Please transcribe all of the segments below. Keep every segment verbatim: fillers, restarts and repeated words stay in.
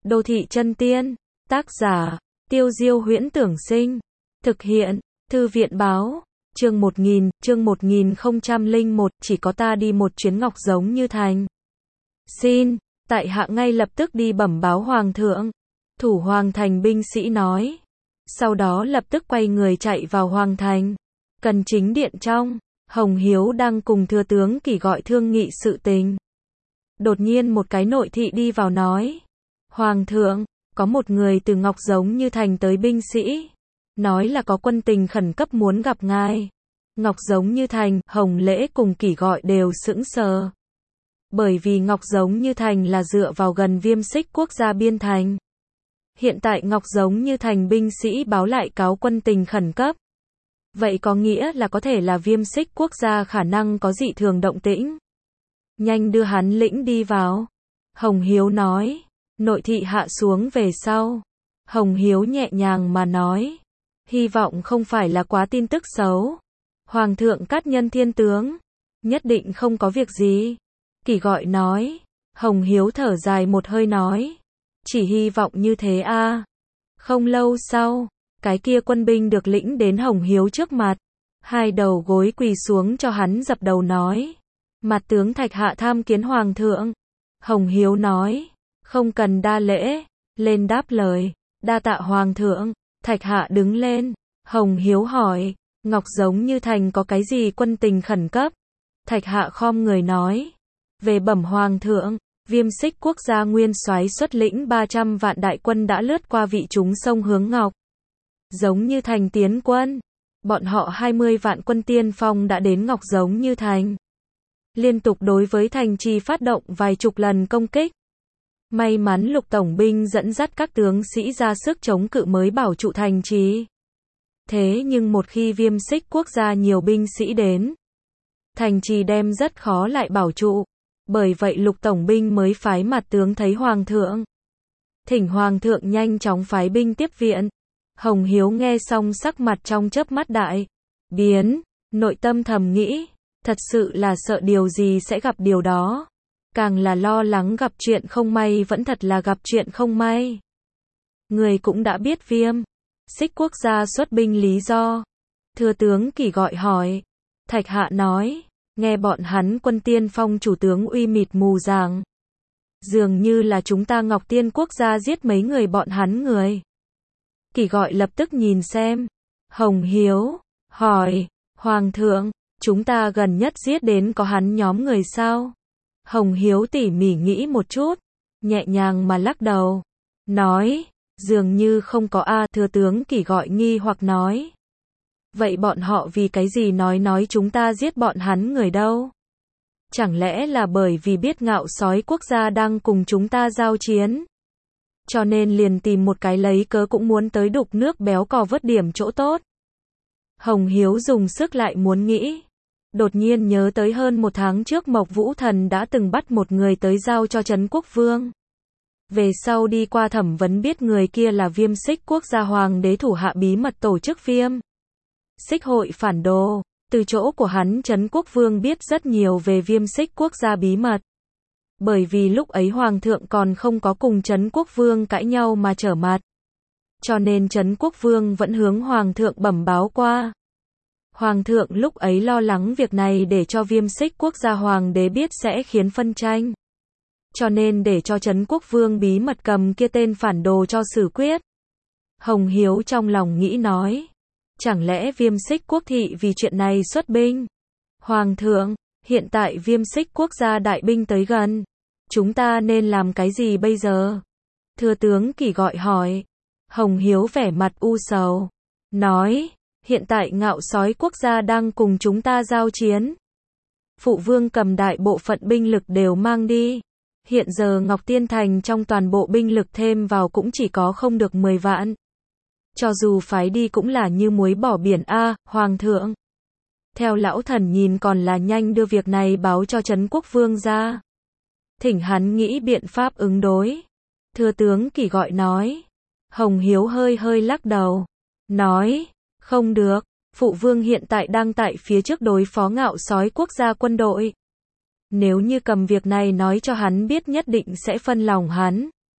Đô thị chân tiên, tác giả, Tiêu Diêu Huyễn Tưởng Sinh, thực hiện, Thư viện báo, chương một nghìn, chương một nghìn không trăm lẻ một, chỉ có ta đi một chuyến ngọc giống như thành. Xin, tại hạ ngay lập tức đi bẩm báo hoàng thượng. Thủ hoàng thành binh sĩ nói. Sau đó lập tức quay người chạy vào hoàng thành. Cần chính điện trong, Hồng Hiếu đang cùng thừa tướng Kỷ gọi thương nghị sự tình. Đột nhiên một cái nội thị đi vào nói. Hoàng thượng, có một người từ ngọc giống như thành tới binh sĩ. Nói là có quân tình khẩn cấp muốn gặp ngài. Ngọc giống như thành, Hồng Lễ cùng Kỷ gọi đều sững sờ. Bởi vì ngọc giống như thành là dựa vào gần Viêm Xích quốc gia biên thành. Hiện tại ngọc giống như thành binh sĩ báo lại cáo quân tình khẩn cấp. Vậy có nghĩa là có thể là Viêm Xích quốc gia khả năng có dị thường động tĩnh. Nhanh đưa hắn lĩnh đi vào. Hồng Hiếu nói. Nội thị hạ xuống về sau. Hồng Hiếu nhẹ nhàng mà nói. Hy vọng không phải là quá tin tức xấu. Hoàng thượng cát nhân thiên tướng. Nhất định không có việc gì. Kỷ gọi nói. Hồng Hiếu thở dài một hơi nói. Chỉ hy vọng như thế a. À. Không lâu sau, cái kia quân binh được lĩnh đến Hồng Hiếu trước mặt. Hai đầu gối quỳ xuống cho hắn dập đầu nói. Mặt tướng Thạch Hạ tham kiến hoàng thượng. Hồng Hiếu nói. Không cần đa lễ. Lên đáp lời. Đa tạ hoàng thượng. Thạch Hạ đứng lên. Hồng Hiếu hỏi. Ngọc giống như thành có cái gì quân tình khẩn cấp? Thạch Hạ khom người nói. Về bẩm hoàng thượng. Viêm Xích quốc gia nguyên soái xuất lĩnh ba trăm vạn đại quân đã lướt qua vị chúng sông hướng Ngọc giống như thành tiến quân. Bọn họ hai mươi vạn quân tiên phong đã đến Ngọc giống như thành. Liên tục đối với thành trì phát động vài chục lần công kích. May mắn Lục tổng binh dẫn dắt các tướng sĩ ra sức chống cự mới bảo trụ thành trì. Thế nhưng một khi Viêm Xích quốc gia nhiều binh sĩ đến, thành trì đem rất khó lại bảo trụ. Bởi vậy Lục tổng binh mới phái mặt tướng thấy hoàng thượng. Thỉnh hoàng thượng nhanh chóng phái binh tiếp viện. Hồng Hiếu nghe xong sắc mặt trong chớp mắt đại biến, nội tâm thầm nghĩ, thật sự là sợ điều gì sẽ gặp điều đó. Càng là lo lắng gặp chuyện không may vẫn thật là gặp chuyện không may. Người cũng đã biết Viêm Xích quốc gia xuất binh lý do. Thừa tướng Kỷ gọi hỏi. Thạch Hạ nói. Nghe bọn hắn quân tiên phong chủ tướng uy mịt mù rằng. Dường như là chúng ta Ngọc Tiên quốc gia giết mấy người bọn hắn người. Kỷ gọi lập tức nhìn xem. Hồng Hiếu. Hỏi. Hoàng thượng. Chúng ta gần nhất giết đến có hắn nhóm người sao? Hồng Hiếu tỉ mỉ nghĩ một chút. Nhẹ nhàng mà lắc đầu. Nói. Dường như không có a. Thừa tướng Kỷ gọi nghi hoặc nói. Vậy bọn họ vì cái gì nói nói chúng ta giết bọn hắn người đâu? Chẳng lẽ là bởi vì biết ngạo sói quốc gia đang cùng chúng ta giao chiến? Cho nên liền tìm một cái lấy cớ cũng muốn tới đục nước béo cò vớt điểm chỗ tốt. Hồng Hiếu dùng sức lại muốn nghĩ. Đột nhiên nhớ tới hơn một tháng trước Mộc Vũ Thần đã từng bắt một người tới giao cho Trấn Quốc Vương. Về sau đi qua thẩm vấn biết người kia là Viêm Xích quốc gia hoàng đế thủ hạ bí mật tổ chức Viêm Xích hội phản đồ. Từ chỗ của hắn Trấn Quốc Vương biết rất nhiều về Viêm Xích quốc gia bí mật. Bởi vì lúc ấy Hoàng thượng còn không có cùng Trấn Quốc Vương cãi nhau mà trở mặt. Cho nên Trấn Quốc Vương vẫn hướng Hoàng thượng bẩm báo qua. Hoàng thượng lúc ấy lo lắng việc này để cho Viêm Xích quốc gia hoàng đế biết sẽ khiến phân tranh. Cho nên để cho Trấn Quốc Vương bí mật cầm kia tên phản đồ cho xử quyết. Hồng Hiếu trong lòng nghĩ nói. Chẳng lẽ Viêm Xích quốc thị vì chuyện này xuất binh? Hoàng thượng, hiện tại Viêm Xích quốc gia đại binh tới gần. Chúng ta nên làm cái gì bây giờ? Thừa tướng Kỷ gọi hỏi. Hồng Hiếu vẻ mặt u sầu. Nói, hiện tại ngạo sói quốc gia đang cùng chúng ta giao chiến. Phụ vương cầm đại bộ phận binh lực đều mang đi. Hiện giờ Ngọc Tiên Thành trong toàn bộ binh lực thêm vào cũng chỉ có không được mười vạn. Cho dù phái đi cũng là như muối bỏ biển a. À, hoàng thượng. Theo lão thần nhìn còn là nhanh đưa việc này báo cho Trấn Quốc Vương ra. Thỉnh hắn nghĩ biện pháp ứng đối. Thừa tướng Kỷ gọi nói. Hồng Hiếu hơi hơi lắc đầu. Nói. Không được. Phụ vương hiện tại đang tại phía trước đối phó ngạo sói quốc gia quân đội. Nếu như cầm việc này nói cho hắn biết nhất định sẽ phân lòng hắn.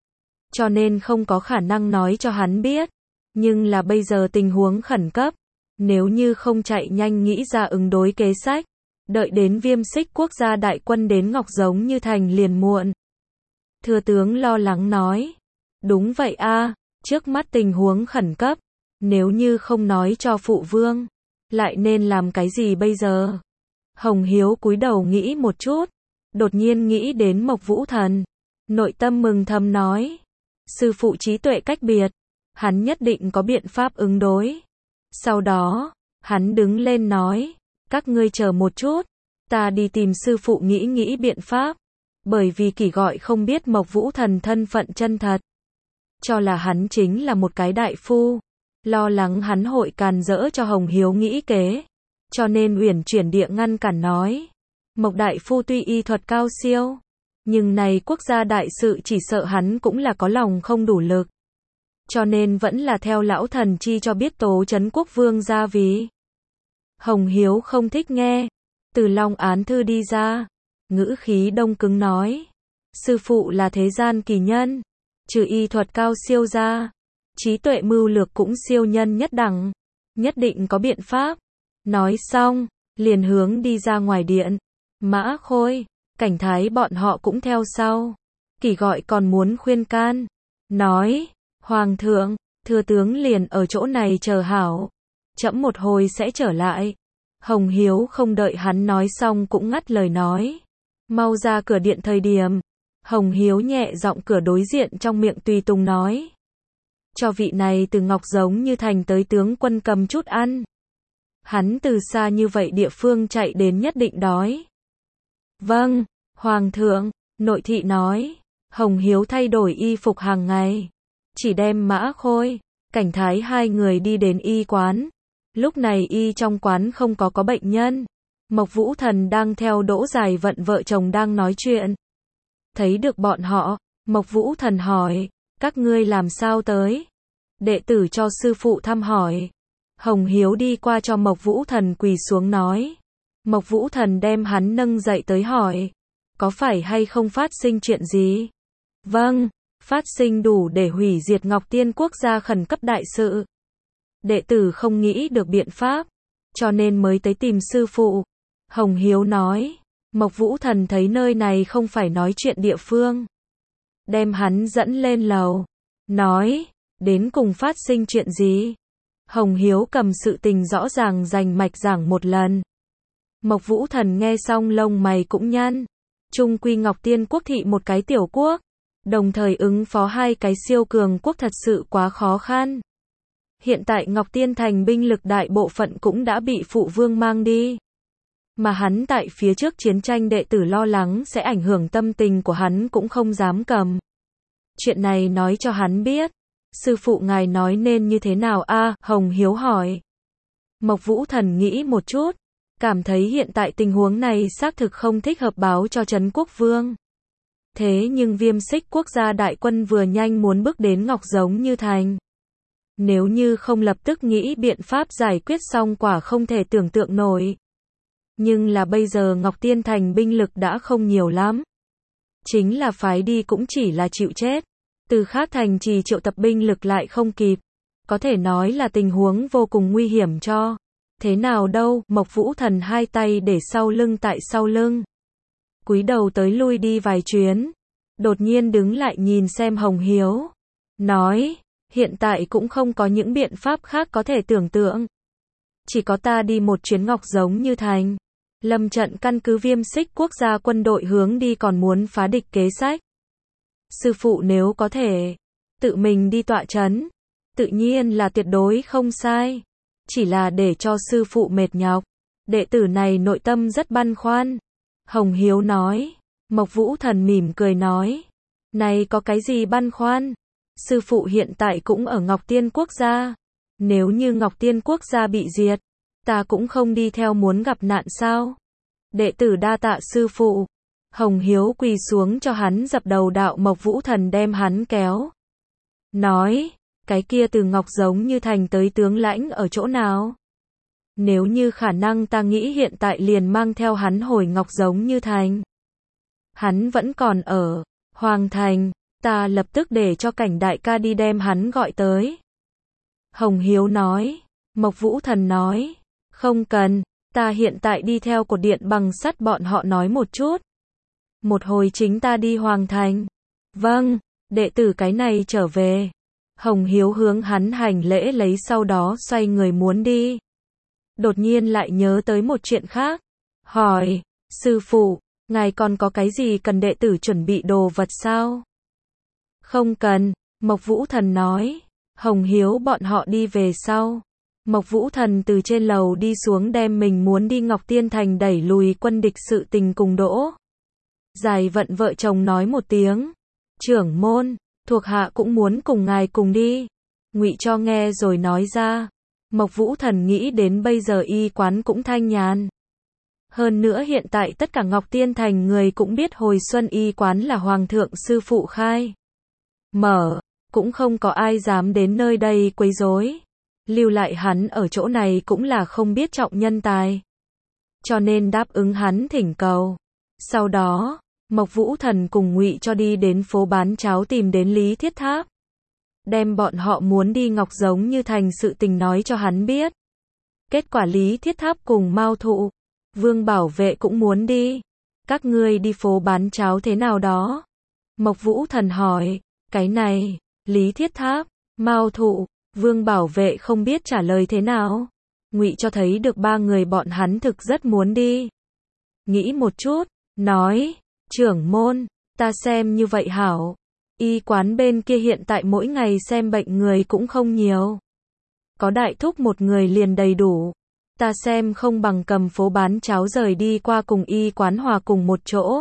cho nên không có khả năng nói cho hắn biết. Nhưng là bây giờ tình huống khẩn cấp, nếu như không chạy nhanh nghĩ ra ứng đối kế sách, đợi đến Viêm Xích Quốc gia đại quân đến Ngọc Giống Như Thành liền muộn. Thừa tướng lo lắng nói, đúng vậy a, trước mắt tình huống khẩn cấp, nếu như không nói cho phụ vương, lại nên làm cái gì bây giờ? Hồng Hiếu cúi đầu nghĩ một chút, đột nhiên nghĩ đến Mộc Vũ Thần, nội tâm mừng thầm nói, sư phụ trí tuệ cách biệt, hắn nhất định có biện pháp ứng đối. Sau đó, hắn đứng lên nói, các ngươi chờ một chút, ta đi tìm sư phụ nghĩ nghĩ biện pháp, bởi vì Kỷ gọi không biết Mộc Vũ Thần thân phận chân thật, cho là hắn chính là một cái đại phu, lo lắng hắn hội càn rỡ cho Hồng Hiếu nghĩ kế, cho nên uyển chuyển địa ngăn cản nói, Mộc đại phu tuy y thuật cao siêu, nhưng này quốc gia đại sự chỉ sợ hắn cũng là có lòng không đủ lực, cho nên vẫn là theo lão thần chi cho biết tố trấn quốc vương gia vì. Hồng Hiếu không thích nghe, từ Long Án Thư đi ra, ngữ khí đông cứng nói, sư phụ là thế gian kỳ nhân, trừ y thuật cao siêu ra, trí tuệ mưu lược cũng siêu nhân nhất đẳng, nhất định có biện pháp. Nói xong, liền hướng đi ra ngoài điện. Mã Khôi, Cảnh Thái bọn họ cũng theo sau. Kỷ gọi còn muốn khuyên can, nói, Hoàng thượng, thừa tướng liền ở chỗ này chờ hảo, trẫm một hồi sẽ trở lại. Hồng Hiếu không đợi hắn nói xong cũng ngắt lời nói, mau ra cửa điện. Thời điểm Hồng Hiếu nhẹ giọng cửa đối diện trong miệng tùy tùng nói, cho vị này từ Ngọc Giống Như Thành tới tướng quân cầm chút ăn. Hắn từ xa như vậy địa phương chạy đến nhất định đói. Vâng, Hoàng thượng, nội thị nói. Hồng Hiếu thay đổi y phục hàng ngày, chỉ đem Mã Khôi, Cảnh Thái hai người đi đến y quán. Lúc này y trong quán không có có bệnh nhân. Mộc Vũ Thần đang theo Đỗ Dài Vận vợ chồng đang nói chuyện. Thấy được bọn họ, Mộc Vũ Thần hỏi, các ngươi làm sao tới? Đệ tử cho sư phụ thăm hỏi. Hồng Hiếu đi qua cho Mộc Vũ Thần quỳ xuống nói. Mộc Vũ Thần đem hắn nâng dậy tới hỏi, có phải hay không phát sinh chuyện gì? Vâng, phát sinh đủ để hủy diệt Ngọc Tiên quốc gia khẩn cấp đại sự. Đệ tử không nghĩ được biện pháp, cho nên mới tới tìm sư phụ. Hồng Hiếu nói. Mộc Vũ Thần thấy nơi này không phải nói chuyện địa phương, đem hắn dẫn lên lầu, nói, đến cùng phát sinh chuyện gì? Hồng Hiếu cầm sự tình rõ ràng rành mạch giảng một lần. Mộc Vũ Thần nghe xong lông mày cũng nhăn. Trung quy Ngọc Tiên quốc thị một cái tiểu quốc, đồng thời ứng phó hai cái siêu cường quốc thật sự quá khó khăn. Hiện tại Ngọc Tiên thành binh lực đại bộ phận cũng đã bị phụ vương mang đi. Mà hắn tại phía trước chiến tranh đệ tử lo lắng sẽ ảnh hưởng tâm tình của hắn cũng không dám cầm. Chuyện này nói cho hắn biết. Sư phụ ngài nói nên như thế nào a? Hồng Hiếu hỏi. Mộc Vũ Thần nghĩ một chút, cảm thấy hiện tại tình huống này xác thực không thích hợp báo cho Trấn Quốc Vương. Thế nhưng Viêm Xích quốc gia đại quân vừa nhanh muốn bước đến Ngọc Giống Như Thành. Nếu như không lập tức nghĩ biện pháp giải quyết xong quả không thể tưởng tượng nổi. Nhưng là bây giờ Ngọc Tiên thành binh lực đã không nhiều lắm. Chính là phái đi cũng chỉ là chịu chết. Từ khác thành trì triệu tập binh lực lại không kịp. Có thể nói là tình huống vô cùng nguy hiểm cho. Thế nào đâu, Mộc Vũ Thần hai tay để sau lưng tại sau lưng. Cúi đầu tới lui đi vài chuyến. Đột nhiên đứng lại nhìn xem Hồng Hiếu. Nói, hiện tại cũng không có những biện pháp khác có thể tưởng tượng. Chỉ có ta đi một chuyến Ngọc Giống Như Thành. Lâm trận căn cứ Viêm Xích quốc gia quân đội hướng đi còn muốn phá địch kế sách. Sư phụ nếu có thể tự mình đi tọa trấn, tự nhiên là tuyệt đối không sai. Chỉ là để cho sư phụ mệt nhọc. Đệ tử này nội tâm rất băn khoăn. Hồng Hiếu nói. Mộc Vũ Thần mỉm cười nói. Này có cái gì băn khoăn? Sư phụ hiện tại cũng ở Ngọc Tiên quốc gia. Nếu như Ngọc Tiên quốc gia bị diệt, ta cũng không đi theo muốn gặp nạn sao? Đệ tử đa tạ sư phụ. Hồng Hiếu quỳ xuống cho hắn dập đầu đạo. Mộc Vũ Thần đem hắn kéo. Nói, cái kia từ Ngọc Giống Như Thành tới tướng lãnh ở chỗ nào? Nếu như khả năng ta nghĩ hiện tại liền mang theo hắn hồi Ngọc Giống Như Thành. Hắn vẫn còn ở Hoàng Thành. Ta lập tức để cho Cảnh đại ca đi đem hắn gọi tới. Hồng Hiếu nói. Mộc Vũ Thần nói. Không cần, ta hiện tại đi theo cột điện bằng sắt bọn họ nói một chút. Một hồi chính ta đi Hoàng Thành. Vâng, đệ tử cái này trở về. Hồng Hiếu hướng hắn hành lễ lấy sau đó xoay người muốn đi. Đột nhiên lại nhớ tới một chuyện khác. Hỏi, sư phụ, ngài còn có cái gì cần đệ tử chuẩn bị đồ vật sao? Không cần, Mộc Vũ Thần nói. Hồng Hiếu bọn họ đi về sau. Mộc Vũ Thần từ trên lầu đi xuống đem mình muốn đi Ngọc Tiên Thành đẩy lùi quân địch sự tình cùng Đỗ Dài Vận vợ chồng nói một tiếng. Trưởng môn, thuộc hạ cũng muốn cùng ngài cùng đi. Ngụy Cho nghe rồi nói ra. Mộc Vũ Thần nghĩ đến bây giờ y quán cũng thanh nhàn. Hơn nữa hiện tại tất cả Ngọc Tiên Thành người cũng biết hồi xuân y quán là Hoàng thượng sư phụ khai mở, cũng không có ai dám đến nơi đây quấy rối. Lưu lại hắn ở chỗ này cũng là không biết trọng nhân tài. Cho nên đáp ứng hắn thỉnh cầu. Sau đó, Mộc Vũ Thần cùng Ngụy Cho đi đến phố bán cháo tìm đến Lý Thiết Tháp. Đem bọn họ muốn đi Ngọc Giống Như Thành sự tình nói cho hắn biết. Kết quả Lý Thiết Tháp cùng Mao Thụ, Vương Bảo Vệ cũng muốn đi. Các ngươi đi phố bán cháo thế nào đó? Mộc Vũ Thần hỏi. Cái này, Lý Thiết Tháp, Mao Thụ, Vương Bảo Vệ không biết trả lời thế nào. Ngụy Cho thấy được ba người bọn hắn thực rất muốn đi. Nghĩ một chút, nói, trưởng môn, ta xem như vậy hảo. Y quán bên kia hiện tại mỗi ngày xem bệnh người cũng không nhiều. Có đại thúc một người liền đầy đủ. Ta xem không bằng cầm phố bán cháo rời đi qua cùng y quán hòa cùng một chỗ.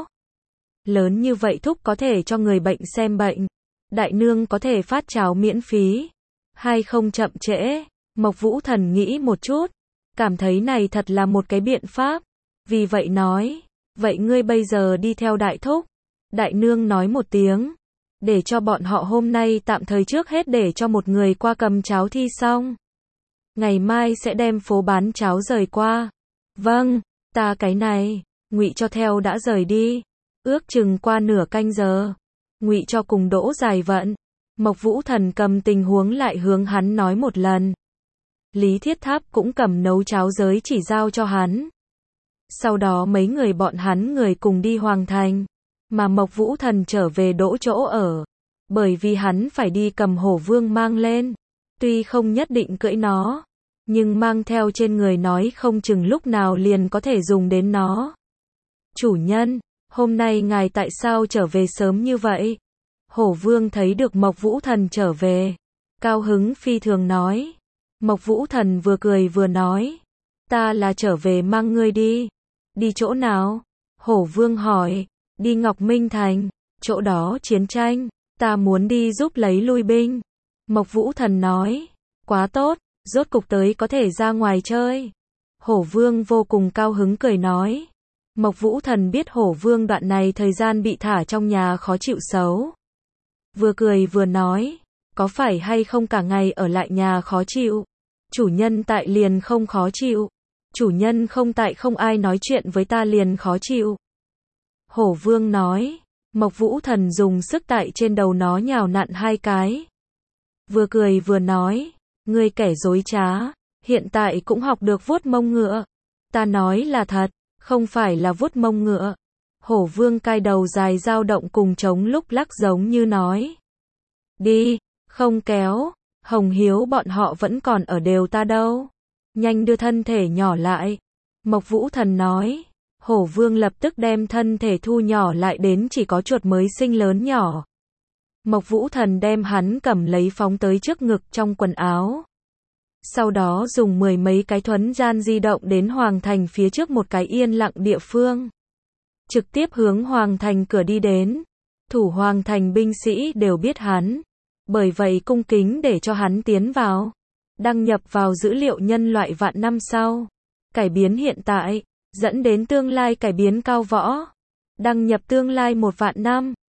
Lớn như vậy thúc có thể cho người bệnh xem bệnh. Đại nương có thể phát cháo miễn phí. Hay không chậm trễ. Mộc Vũ Thần nghĩ một chút. Cảm thấy này thật là một cái biện pháp. Vì vậy nói. Vậy ngươi bây giờ đi theo đại thúc. Đại nương nói một tiếng. Để cho bọn họ hôm nay tạm thời trước hết để cho một người qua cầm cháo thi xong. Ngày mai sẽ đem phố bán cháo rời qua. Vâng, ta cái này. Ngụy Cho theo đã rời đi. Ước chừng qua nửa canh giờ. Ngụy Cho cùng Đỗ Dài Vận. Mộc Vũ Thần cầm tình huống lại hướng hắn nói một lần. Lý Thiết Tháp cũng cầm nấu cháo giới chỉ giao cho hắn. Sau đó mấy người bọn hắn người cùng đi Hoàng Thành. Mà Mộc Vũ Thần trở về Đỗ chỗ ở. Bởi vì hắn phải đi cầm Hổ Vương mang lên. Tuy không nhất định cưỡi nó. Nhưng mang theo trên người nói không chừng lúc nào liền có thể dùng đến nó. Chủ nhân, hôm nay ngài tại sao trở về sớm như vậy? Hổ Vương thấy được Mộc Vũ Thần trở về. Cao hứng phi thường nói. Mộc Vũ Thần vừa cười vừa nói. Ta là trở về mang ngươi đi. Đi chỗ nào? Hổ Vương hỏi. Đi Ngọc Minh Thành. Chỗ đó chiến tranh. Ta muốn đi giúp lấy lui binh. Mộc Vũ Thần nói. Quá tốt, rốt cục tới có thể ra ngoài chơi. Hổ Vương vô cùng cao hứng cười nói. Mộc Vũ Thần biết Hổ Vương đoạn này thời gian bị thả trong nhà khó chịu xấu. Vừa cười vừa nói. Có phải hay không cả ngày ở lại nhà khó chịu? Chủ nhân tại liền không khó chịu. Chủ nhân không tại không ai nói chuyện với ta liền khó chịu. Hổ Vương nói. Mộc Vũ Thần dùng sức tại trên đầu nó nhào nặn hai cái. Vừa cười vừa nói. Ngươi kẻ dối trá. Hiện tại cũng học được vuốt mông ngựa. Ta nói là thật. Không phải là vuốt mông ngựa. Hổ Vương cai đầu dài dao động cùng trống lúc lắc giống như nói. Đi. Không kéo. Hồng Hiếu bọn họ vẫn còn ở đều ta đâu. Nhanh đưa thân thể nhỏ lại. Mộc Vũ Thần nói. Hổ Vương lập tức đem thân thể thu nhỏ lại đến chỉ có chuột mới sinh lớn nhỏ. Mộc Vũ Thần đem hắn cầm lấy phóng tới trước ngực trong quần áo. Sau đó dùng mười mấy cái thuấn gian di động đến Hoàng Thành phía trước một cái yên lặng địa phương. Trực tiếp hướng Hoàng Thành cửa đi đến. Thủ Hoàng Thành binh sĩ đều biết hắn. Bởi vậy cung kính để cho hắn tiến vào. Đăng nhập vào dữ liệu nhân loại vạn năm sau. Cải biến hiện tại. Dẫn đến tương lai cải biến cao võ. Đăng nhập tương lai một vạn năm.